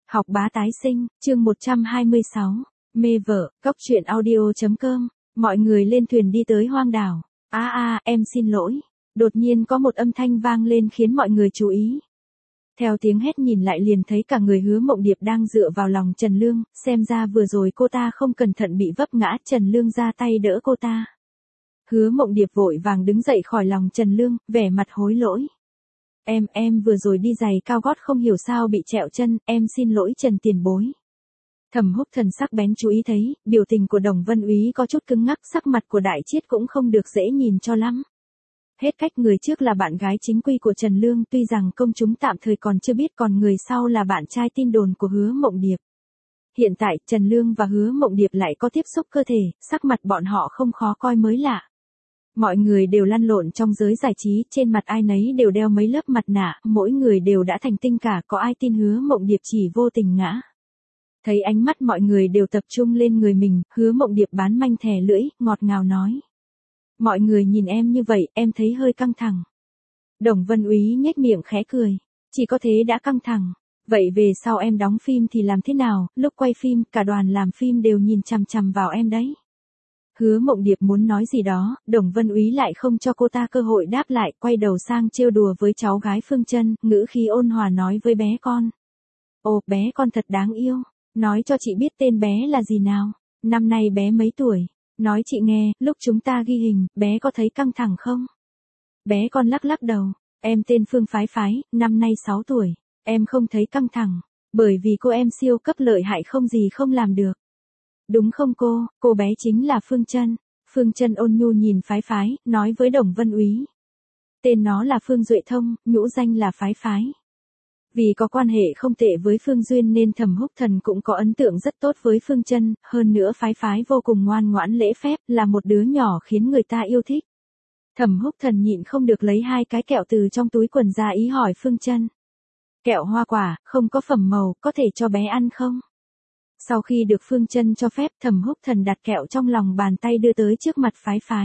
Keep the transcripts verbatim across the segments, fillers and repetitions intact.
Học bá tái sinh, chương một trăm hai mươi sáu, mê vợ, góc truyện audio.com, mọi người lên thuyền đi tới hoang đảo. A à, a, à, em xin lỗi. Đột nhiên có một âm thanh vang lên khiến mọi người chú ý. Theo tiếng hét nhìn lại liền thấy cả người Hứa Mộng Điệp đang dựa vào lòng Trần Lương, xem ra vừa rồi cô ta không cẩn thận bị vấp ngã, Trần Lương ra tay đỡ cô ta. Hứa Mộng Điệp vội vàng đứng dậy khỏi lòng Trần Lương, vẻ mặt hối lỗi. Em, em vừa rồi đi giày cao gót không hiểu sao bị trẹo chân, em xin lỗi Trần tiền bối. Thẩm Húc Thần sắc bén chú ý thấy, biểu tình của Đồng Vân Úy có chút cứng ngắc, sắc mặt của Đại Chiết cũng không được dễ nhìn cho lắm. Hết cách người trước là bạn gái chính quy của Trần Lương, tuy rằng công chúng tạm thời còn chưa biết, còn người sau là bạn trai tin đồn của Hứa Mộng Điệp. Hiện tại, Trần Lương và Hứa Mộng Điệp lại có tiếp xúc cơ thể, sắc mặt bọn họ không khó coi mới lạ. Mọi người đều lăn lộn trong giới giải trí, trên mặt ai nấy đều đeo mấy lớp mặt nạ, mỗi người đều đã thành tinh cả, có ai tin Hứa Mộng Điệp chỉ vô tình ngã. Thấy ánh mắt mọi người đều tập trung lên người mình, Hứa Mộng Điệp bán manh thè lưỡi, ngọt ngào nói. Mọi người nhìn em như vậy, em thấy hơi căng thẳng. Đồng Vân Úy nhếch miệng khẽ cười. Chỉ có thế đã căng thẳng. Vậy về sau em đóng phim thì làm thế nào, lúc quay phim, cả đoàn làm phim đều nhìn chằm chằm vào em đấy. Hứa Mộng Điệp muốn nói gì đó, Đồng Vân Úy lại không cho cô ta cơ hội đáp lại, quay đầu sang trêu đùa với cháu gái Phương Chân, ngữ khí ôn hòa nói với bé con. Ồ, bé con thật đáng yêu, nói cho chị biết tên bé là gì nào, năm nay bé mấy tuổi, nói chị nghe, lúc chúng ta ghi hình, bé có thấy căng thẳng không? Bé con lắc lắc đầu, em tên Phương Phái Phái, năm nay sáu tuổi, em không thấy căng thẳng, bởi vì cô em siêu cấp lợi hại không gì không làm được. Đúng không cô, cô bé chính là Phương Chân. Phương Chân ôn nhu nhìn Phái Phái, nói với Đồng Vân Úy. Tên nó là Phương Duệ Thông, nhũ danh là Phái Phái. Vì có quan hệ không tệ với Phương Duyên nên Thẩm Húc Thần cũng có ấn tượng rất tốt với Phương Chân, hơn nữa Phái Phái vô cùng ngoan ngoãn lễ phép, là một đứa nhỏ khiến người ta yêu thích. Thẩm Húc Thần nhịn không được lấy hai cái kẹo từ trong túi quần ra ý hỏi Phương Chân. Kẹo hoa quả, không có phẩm màu, có thể cho bé ăn không? Sau khi được Phương Chân cho phép, Thẩm Húc Thần đặt kẹo trong lòng bàn tay đưa tới trước mặt Phái Phái.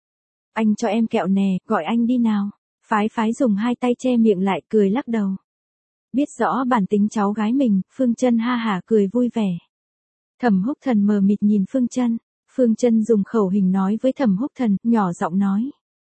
Anh cho em kẹo nè, gọi anh đi nào. Phái Phái dùng hai tay che miệng lại, cười lắc đầu. Biết rõ bản tính cháu gái mình, Phương Chân ha hả cười vui vẻ. Thẩm Húc Thần mờ mịt nhìn Phương Chân. Phương Chân dùng khẩu hình nói với Thẩm Húc Thần, nhỏ giọng nói.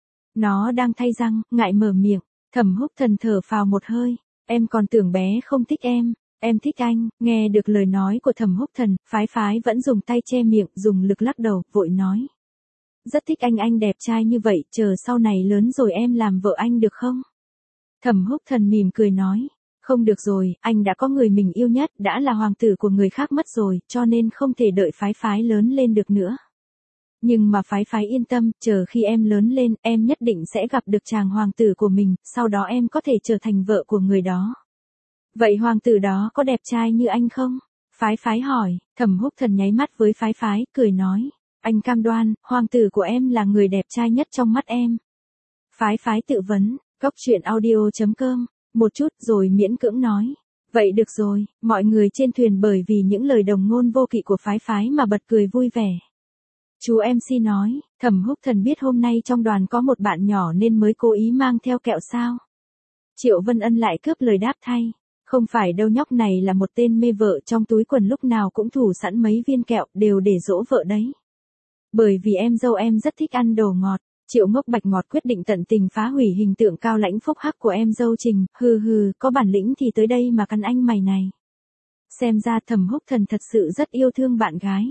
Nó đang thay răng, ngại mở miệng. Thẩm Húc Thần thở phào một hơi. Em còn tưởng bé không thích em. Em thích anh. Nghe được lời nói của Thẩm Húc Thần, Phái Phái vẫn dùng tay che miệng, dùng lực lắc đầu, vội nói. Rất thích anh, anh đẹp trai như vậy, chờ sau này lớn rồi em làm vợ anh được không? Thẩm Húc Thần mỉm cười nói. Không được rồi, anh đã có người mình yêu nhất, đã là hoàng tử của người khác mất rồi, cho nên không thể đợi Phái Phái lớn lên được nữa. Nhưng mà Phái Phái yên tâm, chờ khi em lớn lên, em nhất định sẽ gặp được chàng hoàng tử của mình, sau đó em có thể trở thành vợ của người đó. Vậy hoàng tử đó có đẹp trai như anh không? Phái Phái hỏi. Thẩm Húc Thần nháy mắt với Phái Phái, cười nói. Anh cam đoan, hoàng tử của em là người đẹp trai nhất trong mắt em. Phái Phái tự vấn, góc truyện audio.com, một chút rồi miễn cưỡng nói. Vậy được rồi, mọi người trên thuyền bởi vì những lời đồng ngôn vô kỵ của Phái Phái mà bật cười vui vẻ. Chú em xê nói, Thẩm Húc Thần biết hôm nay trong đoàn có một bạn nhỏ nên mới cố ý mang theo kẹo sao? Triệu Vân Ân lại cướp lời đáp thay. Không phải đâu, nhóc này là một tên mê vợ, trong túi quần lúc nào cũng thủ sẵn mấy viên kẹo, đều để dỗ vợ đấy. Bởi vì em dâu em rất thích ăn đồ ngọt, Triệu Ngốc Bạch Ngọt quyết định tận tình phá hủy hình tượng cao lãnh phúc hắc của em dâu Trình, hừ hừ, có bản lĩnh thì tới đây mà cắn anh mày này. Xem ra Thẩm Húc Thần thật sự rất yêu thương bạn gái.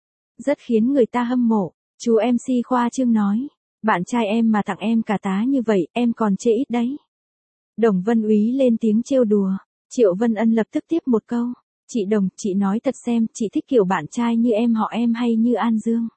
Rất khiến người ta hâm mộ, chú em xê khoa trương nói. Bạn trai em mà tặng em cả tá như vậy, em còn chê ít đấy. Đồng Vân Úy lên tiếng trêu đùa. Triệu Vân Ân lập tức tiếp một câu. Chị Đồng, chị nói thật xem, chị thích kiểu bạn trai như em họ em hay như An Dương?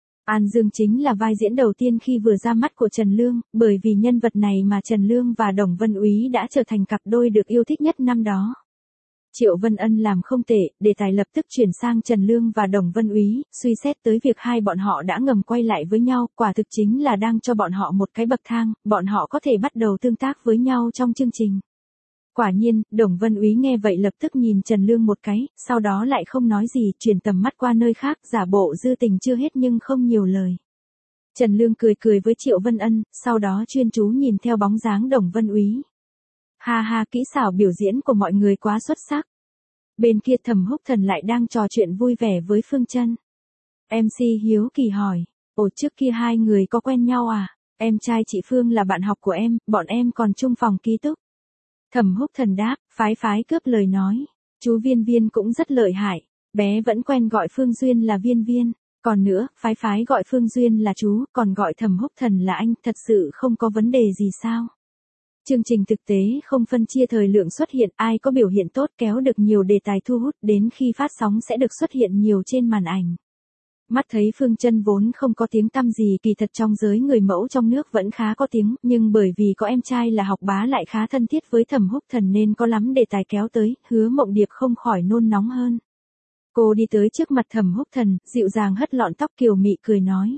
An Dương chính là vai diễn đầu tiên khi vừa ra mắt của Trần Lương, bởi vì nhân vật này mà Trần Lương và Đồng Vân Úy đã trở thành cặp đôi được yêu thích nhất năm đó. Triệu Vân Ân làm không tệ, đề tài lập tức chuyển sang Trần Lương và Đồng Vân Úy, suy xét tới việc hai bọn họ đã ngầm quay lại với nhau, quả thực chính là đang cho bọn họ một cái bậc thang, bọn họ có thể bắt đầu tương tác với nhau trong chương trình. Quả nhiên, Đồng Vân Úy nghe vậy lập tức nhìn Trần Lương một cái, sau đó lại không nói gì, chuyển tầm mắt qua nơi khác, giả bộ dư tình chưa hết nhưng không nhiều lời. Trần Lương cười cười với Triệu Vân Ân, sau đó chuyên chú nhìn theo bóng dáng Đồng Vân Úy. Ha ha, kỹ xảo biểu diễn của mọi người quá xuất sắc. Bên kia Thẩm Húc Thần lại đang trò chuyện vui vẻ với Phương Chân. em xê hiếu kỳ hỏi, ồ trước kia hai người có quen nhau à? Em trai chị Phương là bạn học của em, bọn em còn chung phòng ký túc. Thẩm Húc Thần đáp, phái phái cướp lời nói. Chú Viên Viên cũng rất lợi hại, bé vẫn quen gọi Phương Duyên là Viên Viên. Còn nữa, phái phái gọi Phương Duyên là chú, còn gọi Thẩm Húc Thần là anh, thật sự không có vấn đề gì sao? Chương trình thực tế không phân chia thời lượng xuất hiện, ai có biểu hiện tốt kéo được nhiều đề tài thu hút đến khi phát sóng sẽ được xuất hiện nhiều trên màn ảnh. Mắt thấy Phương Chân vốn không có tiếng tăm gì, kỳ thật trong giới người mẫu trong nước vẫn khá có tiếng, nhưng bởi vì có em trai là học bá lại khá thân thiết với Thẩm Húc Thần nên có lắm đề tài kéo tới, Hứa Mộng Điệp không khỏi nôn nóng hơn. Cô đi tới trước mặt Thẩm Húc Thần, dịu dàng hất lọn tóc kiều mị cười nói.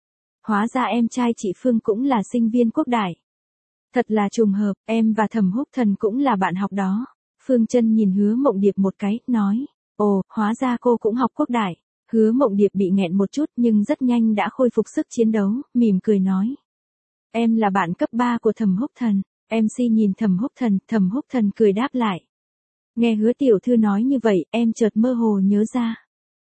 Hóa ra em trai chị Phương cũng là sinh viên Quốc Đại. Thật là trùng hợp, em và Thẩm Húc Thần cũng là bạn học đó. Phương Chân nhìn Hứa Mộng Điệp một cái, nói. Ồ, hóa ra cô cũng học Quốc Đại. Hứa Mộng Điệp bị nghẹn một chút nhưng rất nhanh đã khôi phục sức chiến đấu, mỉm cười nói. Em là bạn cấp ba của Thẩm Húc Thần. em xê nhìn Thẩm Húc Thần, Thẩm Húc Thần cười đáp lại. Nghe Hứa tiểu thư nói như vậy, em chợt mơ hồ nhớ ra.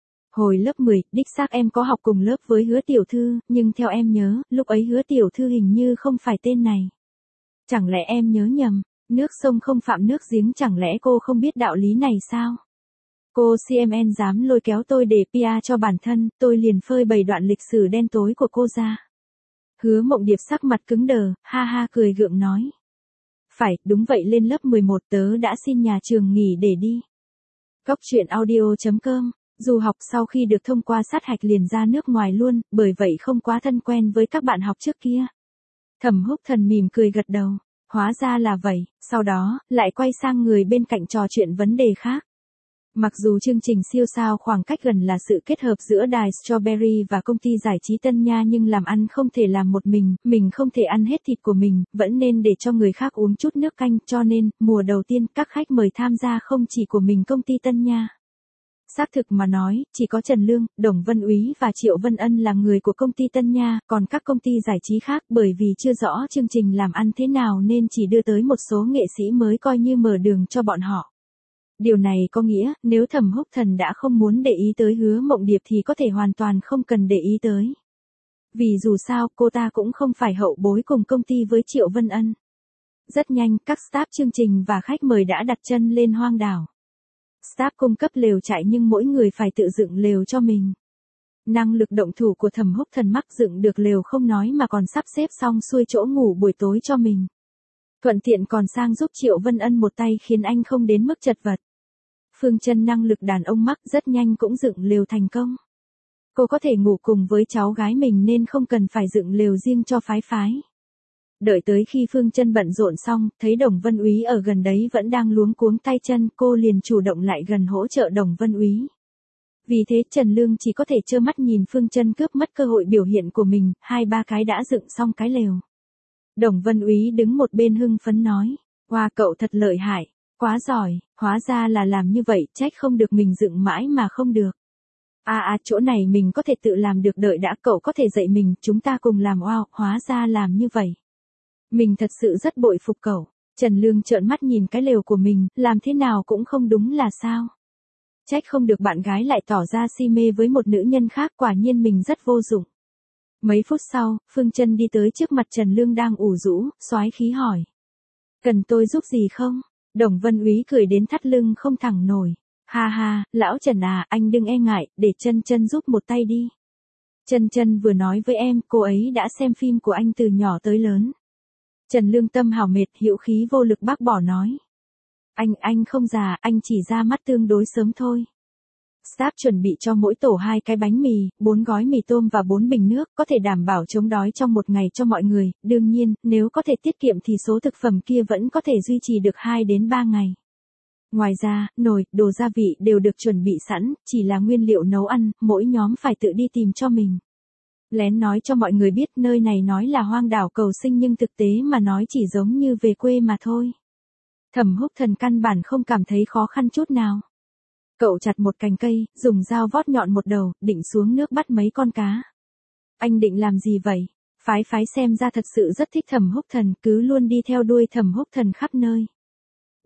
Hồi lớp mười, đích xác em có học cùng lớp với Hứa tiểu thư, nhưng theo em nhớ, lúc ấy Hứa tiểu thư hình như không phải tên này. Chẳng lẽ em nhớ nhầm, nước sông không phạm nước giếng, chẳng lẽ cô không biết đạo lý này sao? Cô xê em en dám lôi kéo tôi để pê e cho bản thân, tôi liền phơi bày đoạn lịch sử đen tối của cô ra. Hứa Mộng Điệp sắc mặt cứng đờ, ha ha cười gượng nói. Phải, đúng vậy, lên lớp mười một tớ đã xin nhà trường nghỉ để đi. Góc truyện audio chấm com, du học sau khi được thông qua sát hạch liền ra nước ngoài luôn, bởi vậy không quá thân quen với các bạn học trước kia. Thẩm Húc Thần mỉm cười gật đầu, hóa ra là vậy, sau đó, lại quay sang người bên cạnh trò chuyện vấn đề khác. Mặc dù chương trình siêu sao khoảng cách gần là sự kết hợp giữa đài Strawberry và công ty giải trí Tân Nha, nhưng làm ăn không thể làm một mình, mình không thể ăn hết thịt của mình, vẫn nên để cho người khác uống chút nước canh, cho nên, mùa đầu tiên các khách mời tham gia không chỉ của mình công ty Tân Nha. Xác thực mà nói, chỉ có Trần Lương, Đồng Vân Úy và Triệu Vân Ân là người của công ty Tân Nha, còn các công ty giải trí khác bởi vì chưa rõ chương trình làm ăn thế nào nên chỉ đưa tới một số nghệ sĩ mới coi như mở đường cho bọn họ. Điều này có nghĩa, nếu Thẩm Húc Thần đã không muốn để ý tới Hứa Mộng Điệp thì có thể hoàn toàn không cần để ý tới. Vì dù sao, cô ta cũng không phải hậu bối cùng công ty với Triệu Vân Ân. Rất nhanh, các staff chương trình và khách mời đã đặt chân lên hoang đảo. Staff cung cấp lều trại nhưng mỗi người phải tự dựng lều cho mình. Năng lực động thủ của Thẩm Húc Thần mắc dựng được lều không nói mà còn sắp xếp xong xuôi chỗ ngủ buổi tối cho mình. Thuận tiện còn sang giúp Triệu Vân Ân một tay khiến anh không đến mức chật vật. Phương Chân năng lực đàn ông mắc rất nhanh cũng dựng lều thành công. Cô có thể ngủ cùng với cháu gái mình nên không cần phải dựng lều riêng cho phái phái. Đợi tới khi Phương Chân bận rộn xong, thấy Đồng Vân Úy ở gần đấy vẫn đang luống cuống tay chân, cô liền chủ động lại gần hỗ trợ Đồng Vân Úy. Vì thế Trần Lương chỉ có thể trơ mắt nhìn Phương Chân cướp mất cơ hội biểu hiện của mình, hai ba cái đã dựng xong cái lều. Đồng Vân Úy đứng một bên hưng phấn nói, wow cậu thật lợi hại, quá giỏi, hóa ra là làm như vậy, trách không được mình dựng mãi mà không được. À à chỗ này mình có thể tự làm được, đợi đã cậu có thể dạy mình, chúng ta cùng làm, wow, hóa ra làm như vậy. Mình thật sự rất bội phục cậu. Trần Lương trợn mắt nhìn cái lều của mình, làm thế nào cũng không đúng là sao. Trách không được bạn gái lại tỏ ra si mê với một nữ nhân khác, quả nhiên mình rất vô dụng. Mấy phút sau, Phương Chân đi tới trước mặt Trần Lương đang ủ rũ, soái khí hỏi. Cần tôi giúp gì không? Đồng Vân Úy cười đến thắt lưng không thẳng nổi. Ha ha, lão Trần à, anh đừng e ngại, để Chân Chân giúp một tay đi. Chân Chân vừa nói với em, cô ấy đã xem phim của anh từ nhỏ tới lớn. Trần Lương tâm hào mệt, hữu khí vô lực bác bỏ nói. Anh, anh không già, anh chỉ ra mắt tương đối sớm thôi. Staff chuẩn bị cho mỗi tổ hai cái bánh mì, bốn gói mì tôm và bốn bình nước, có thể đảm bảo chống đói trong một ngày cho mọi người. Đương nhiên, nếu có thể tiết kiệm thì số thực phẩm kia vẫn có thể duy trì được hai đến ba ngày. Ngoài ra, nồi, đồ gia vị đều được chuẩn bị sẵn, chỉ là nguyên liệu nấu ăn, mỗi nhóm phải tự đi tìm cho mình. Lén nói cho mọi người biết nơi này nói là hoang đảo cầu sinh nhưng thực tế mà nói chỉ giống như về quê mà thôi. Thẩm Húc Thần căn bản không cảm thấy khó khăn chút nào. Cậu chặt một cành cây, dùng dao vót nhọn một đầu, định xuống nước bắt mấy con cá. Anh định làm gì vậy? Phái phái xem ra thật sự rất thích Thẩm Húc Thần, cứ luôn đi theo đuôi Thẩm Húc Thần khắp nơi.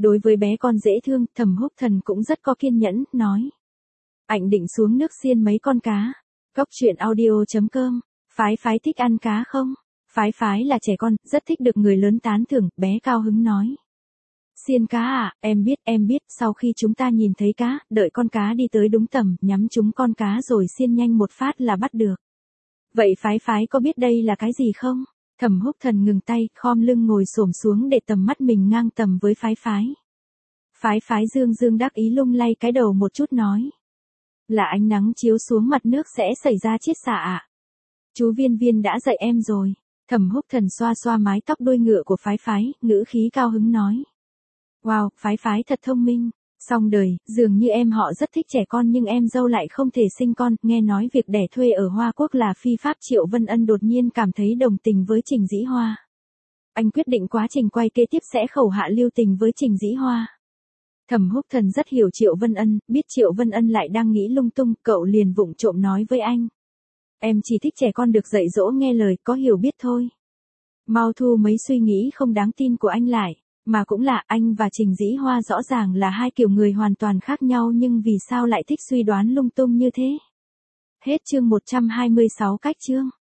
Đối với bé con dễ thương, Thẩm Húc Thần cũng rất có kiên nhẫn, nói. Anh định xuống nước xiên mấy con cá. Cóc truyện audio chấm com. Phái phái thích ăn cá không? Phái phái là trẻ con, rất thích được người lớn tán thưởng, bé cao hứng nói. Xiên cá à, em biết, em biết, sau khi chúng ta nhìn thấy cá, đợi con cá đi tới đúng tầm, nhắm trúng con cá rồi xiên nhanh một phát là bắt được. Vậy phái phái có biết đây là cái gì không? Thẩm Húc Thần ngừng tay, khom lưng ngồi xổm xuống để tầm mắt mình ngang tầm với phái phái. Phái phái dương dương đắc ý lung lay cái đầu một chút nói. Là ánh nắng chiếu xuống mặt nước sẽ xảy ra chiết xạ ạ. Chú Viên Viên đã dạy em rồi. Thẩm Húc Thần xoa xoa mái tóc đuôi ngựa của phái phái, ngữ khí cao hứng nói. Wow, phái phái thật thông minh. Xong đời, dường như em họ rất thích trẻ con nhưng em dâu lại không thể sinh con, nghe nói việc đẻ thuê ở Hoa Quốc là phi pháp. Triệu Vân Ân đột nhiên cảm thấy đồng tình với Trình Dĩ Hoa. Anh quyết định quá trình quay kế tiếp sẽ khẩu hạ lưu tình với Trình Dĩ Hoa. Thẩm Húc Thần rất hiểu Triệu Vân Ân, biết Triệu Vân Ân lại đang nghĩ lung tung, cậu liền vụng trộm nói với anh. Em chỉ thích trẻ con được dạy dỗ nghe lời, có hiểu biết thôi. Mau thu mấy suy nghĩ không đáng tin của anh lại. Mà cũng là anh và Trình Dĩ Hoa rõ ràng là hai kiểu người hoàn toàn khác nhau nhưng vì sao lại thích suy đoán lung tung như thế. Hết chương một trăm hai mươi sáu cách chương.